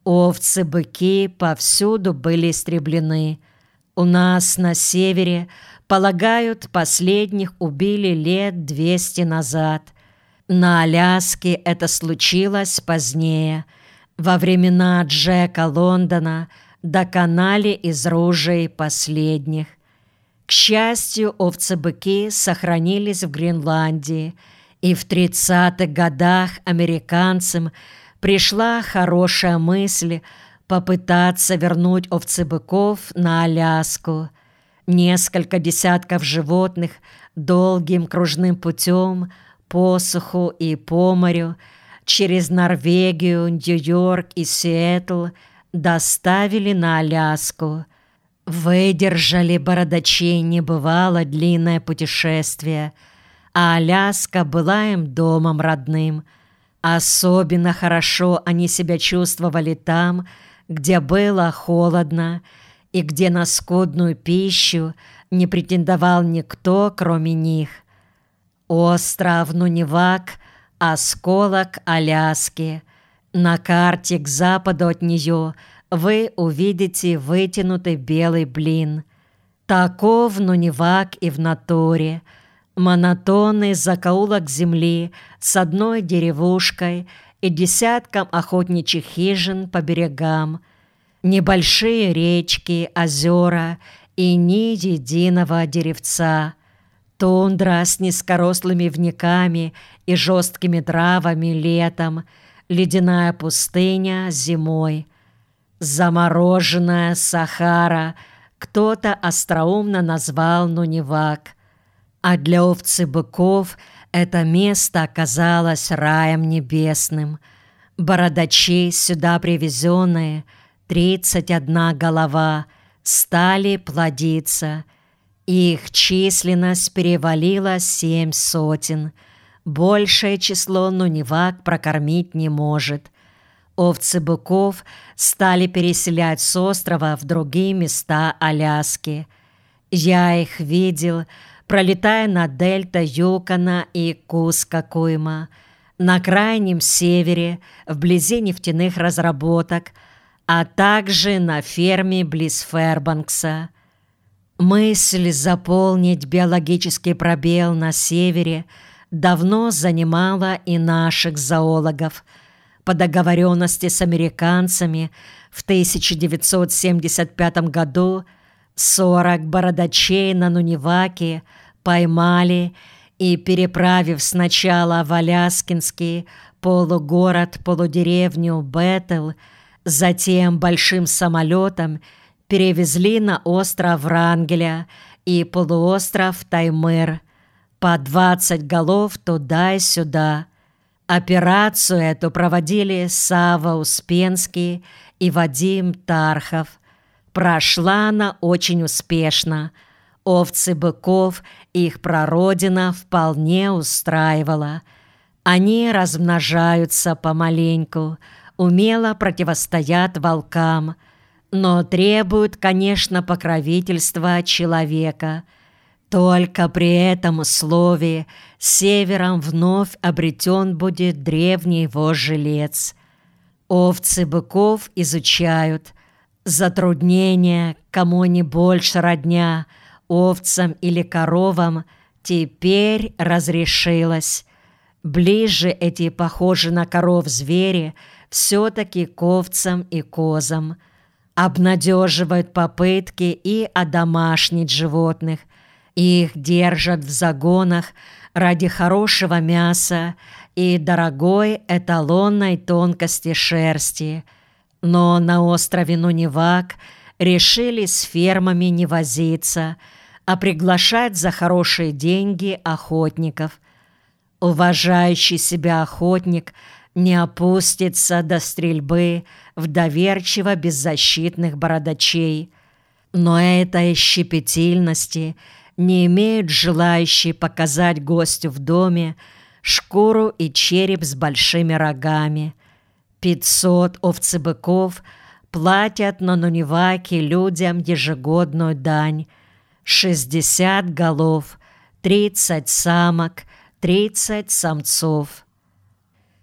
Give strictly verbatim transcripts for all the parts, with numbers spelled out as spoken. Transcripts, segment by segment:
Овцы-быки повсюду были истреблены. У нас на севере, полагают, последних убили лет двести назад. На Аляске это случилось позднее. Во времена Джека Лондона доконали из ружей последних. К счастью, овцы-быки сохранились в Гренландии, и в тридцатых годах американцам пришла хорошая мысль попытаться вернуть овцебыков на Аляску. Несколько десятков животных долгим кружным путем по суху и по морю через Норвегию, Нью-Йорк и Сиэтл доставили на Аляску. Выдержали бородачи небывало длинное путешествие, а Аляска была им домом родным. Особенно хорошо они себя чувствовали там, где было холодно и где на скудную пищу не претендовал никто, кроме них. Остров Нунивак — осколок Аляски. На карте к западу от нее вы увидите вытянутый белый блин. Таков Нунивак и в натуре. Монотонный закоулок земли с одной деревушкой и десятком охотничьих хижин по берегам, небольшие речки, озера и ни единого деревца, тундра с низкорослыми вниками и жесткими травами летом, ледяная пустыня зимой, замороженная Сахара кто-то остроумно назвал Нунивак, а для овцы-быков это место оказалось раем небесным. Бородачи, сюда привезенные, тридцать одна голова, стали плодиться. Их численность перевалила семь сотен. Большее число Нунивак прокормить не может. Овцы-быков стали переселять с острова в другие места Аляски. Я их видел, пролетая над дельтой Юкона и Кускокуйма, на крайнем севере, вблизи нефтяных разработок, а также на ферме близ Фэрбанкса. Мысль заполнить биологический пробел на севере давно занимала и наших зоологов. По договоренности с американцами в тысяча девятьсот семьдесят пятом году сорок бородачей на Нуниваке поймали и, переправив сначала в аляскинский полугород-полудеревню Беттл, затем большим самолетом перевезли на остров Врангеля и полуостров Таймыр, по двадцать голов туда и сюда. Операцию эту проводили Сава Успенский и Вадим Тархов. Прошла она очень успешно. Овцы-быков их прародина вполне устраивала. Они размножаются помаленьку, умело противостоят волкам, но требуют, конечно, покровительства человека. Только при этом условии севером вновь обретен будет древний вождь жилец. Овцы-быков изучают. Затруднение, кому не больше родня, овцам или коровам, теперь разрешилось. Ближе эти похожи на коров звери все-таки к овцам и козам. Обнадеживают попытки и одомашнить животных. Их держат в загонах ради хорошего мяса и дорогой эталонной тонкости шерсти. Но на острове Нунивак решили с фермами не возиться, а приглашать за хорошие деньги охотников. Уважающий себя охотник не опустится до стрельбы в доверчиво беззащитных бородачей. Но этой щепетильности не имеют желающие показать гостю в доме шкуру и череп с большими рогами. Пятьсот овцебыков платят на Нуниваке людям ежегодную дань. Шестьдесят голов, тридцать самок, тридцать самцов.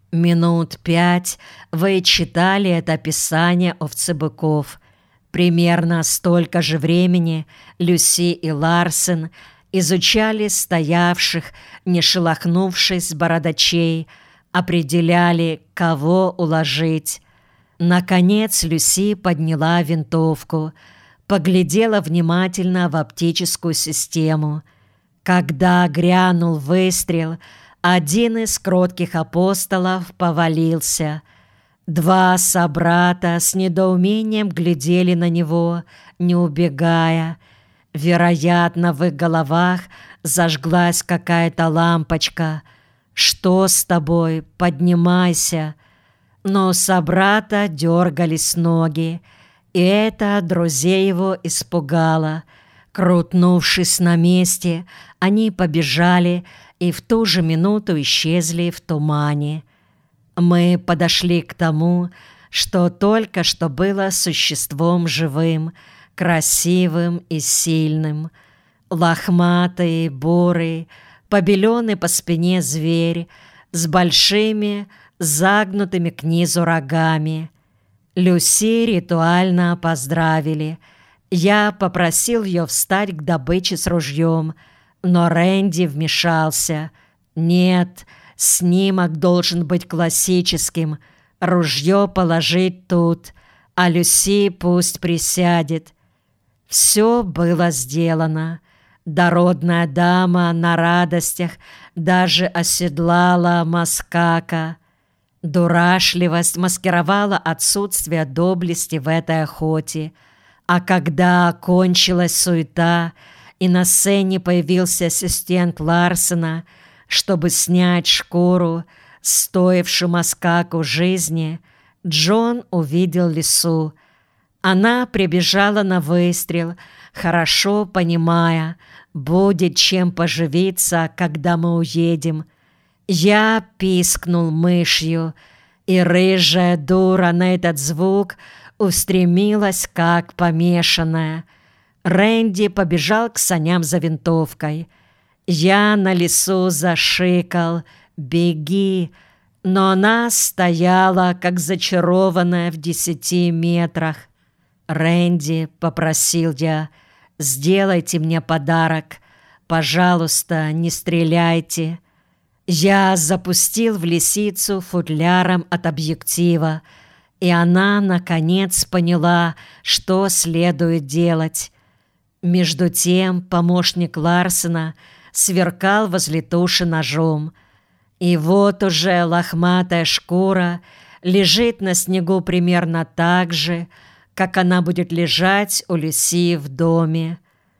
Минут пять вы читали это описание овцебыков. Примерно столько же времени Люси и Ларсен изучали стоявших, не шелохнувшись, бородачей, определяли, кого уложить. Наконец Люси подняла винтовку, поглядела внимательно в оптическую систему. Когда грянул выстрел, один из кротких апостолов повалился. Два собрата с недоумением глядели на него, не убегая. Вероятно, в их головах зажглась какая-то лампочка. «Что с тобой? Поднимайся!» Но собрата дергались ноги, и это друзей его испугало. Крутнувшись на месте, они побежали и в ту же минуту исчезли в тумане. Мы подошли к тому, что только что было существом живым, красивым и сильным. Лохматый, бурый, побеленный по спине зверь с большими, загнутыми к низу рогами. Люси ритуально поздравили. Я попросил ее встать к добыче с ружьем, но Рэнди вмешался. «Нет, снимок должен быть классическим. Ружье положить тут, а Люси пусть присядет». Все было сделано. Дородная дама на радостях даже оседлала маскака. Дурашливость маскировала отсутствие доблести в этой охоте, а когда кончилась суета и на сцене появился ассистент Ларсена, чтобы снять шкуру, стоившую маскаку жизни, Джон увидел лису. Она прибежала на выстрел, хорошо понимая, будет чем поживиться, когда мы уедем. Я пискнул мышью, и рыжая дура на этот звук устремилась, как помешанная. Рэнди побежал к саням за винтовкой. Я на лису зашикал: «Беги!», но она стояла, как зачарованная, в десяти метрах. «Рэнди», — попросил я, — «сделайте мне подарок. Пожалуйста, не стреляйте». Я запустил в лисицу футляром от объектива, и она, наконец, поняла, что следует делать. Между тем помощник Ларсена сверкал возле туши ножом. И вот уже лохматая шкура лежит на снегу примерно так же, как она будет лежать у Люси в доме.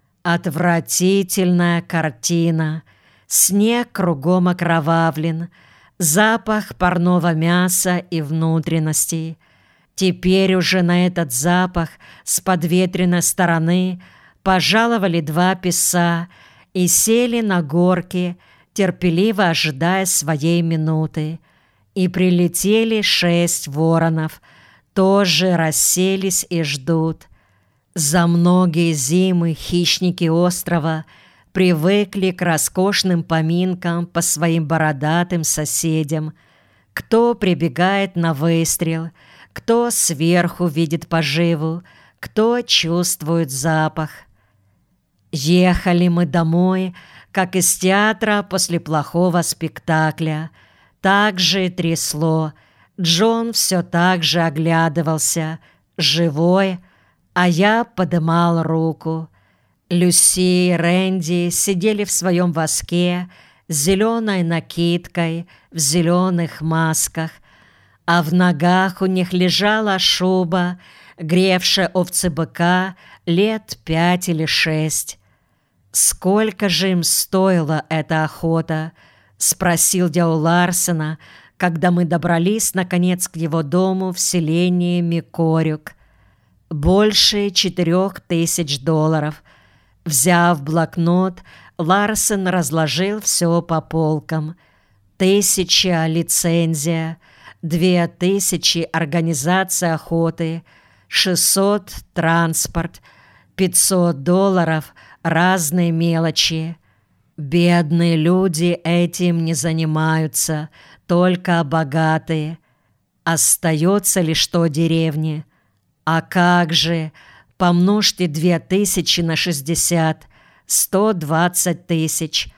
Отвратительная картина. Снег кругом окровавлен, запах парного мяса и внутренностей. Теперь уже на этот запах с подветренной стороны пожаловали два писа и сели на горке, терпеливо ожидая своей минуты. И прилетели шесть воронов, тоже расселись и ждут. За многие зимы хищники острова привыкли к роскошным поминкам по своим бородатым соседям. Кто прибегает на выстрел, кто сверху видит поживу, кто чувствует запах. Ехали мы домой, как из театра после плохого спектакля. Так же трясло. Джон все так же оглядывался, живой, а я подымал руку. Люси и Рэнди сидели в своем воске с зеленой накидкой, в зеленых масках, а в ногах у них лежала шуба, гревшая овцебыка лет пять или шесть. «Сколько же им стоила эта охота?» — спросил я у Ларсена, когда мы добрались, наконец, к его дому в селении Микорюк. «Больше четырех тысяч долларов». Взяв блокнот, Ларсен разложил все по полкам. Тысяча — лицензия, две тысячи — организация охоты, шестьсот — транспорт, пятьсот долларов — разные мелочи. Бедные люди этим не занимаются, только богатые. Остается ли что деревне? А как же? Помножьте две тысячи на шестьдесят, сто двадцать тысяч.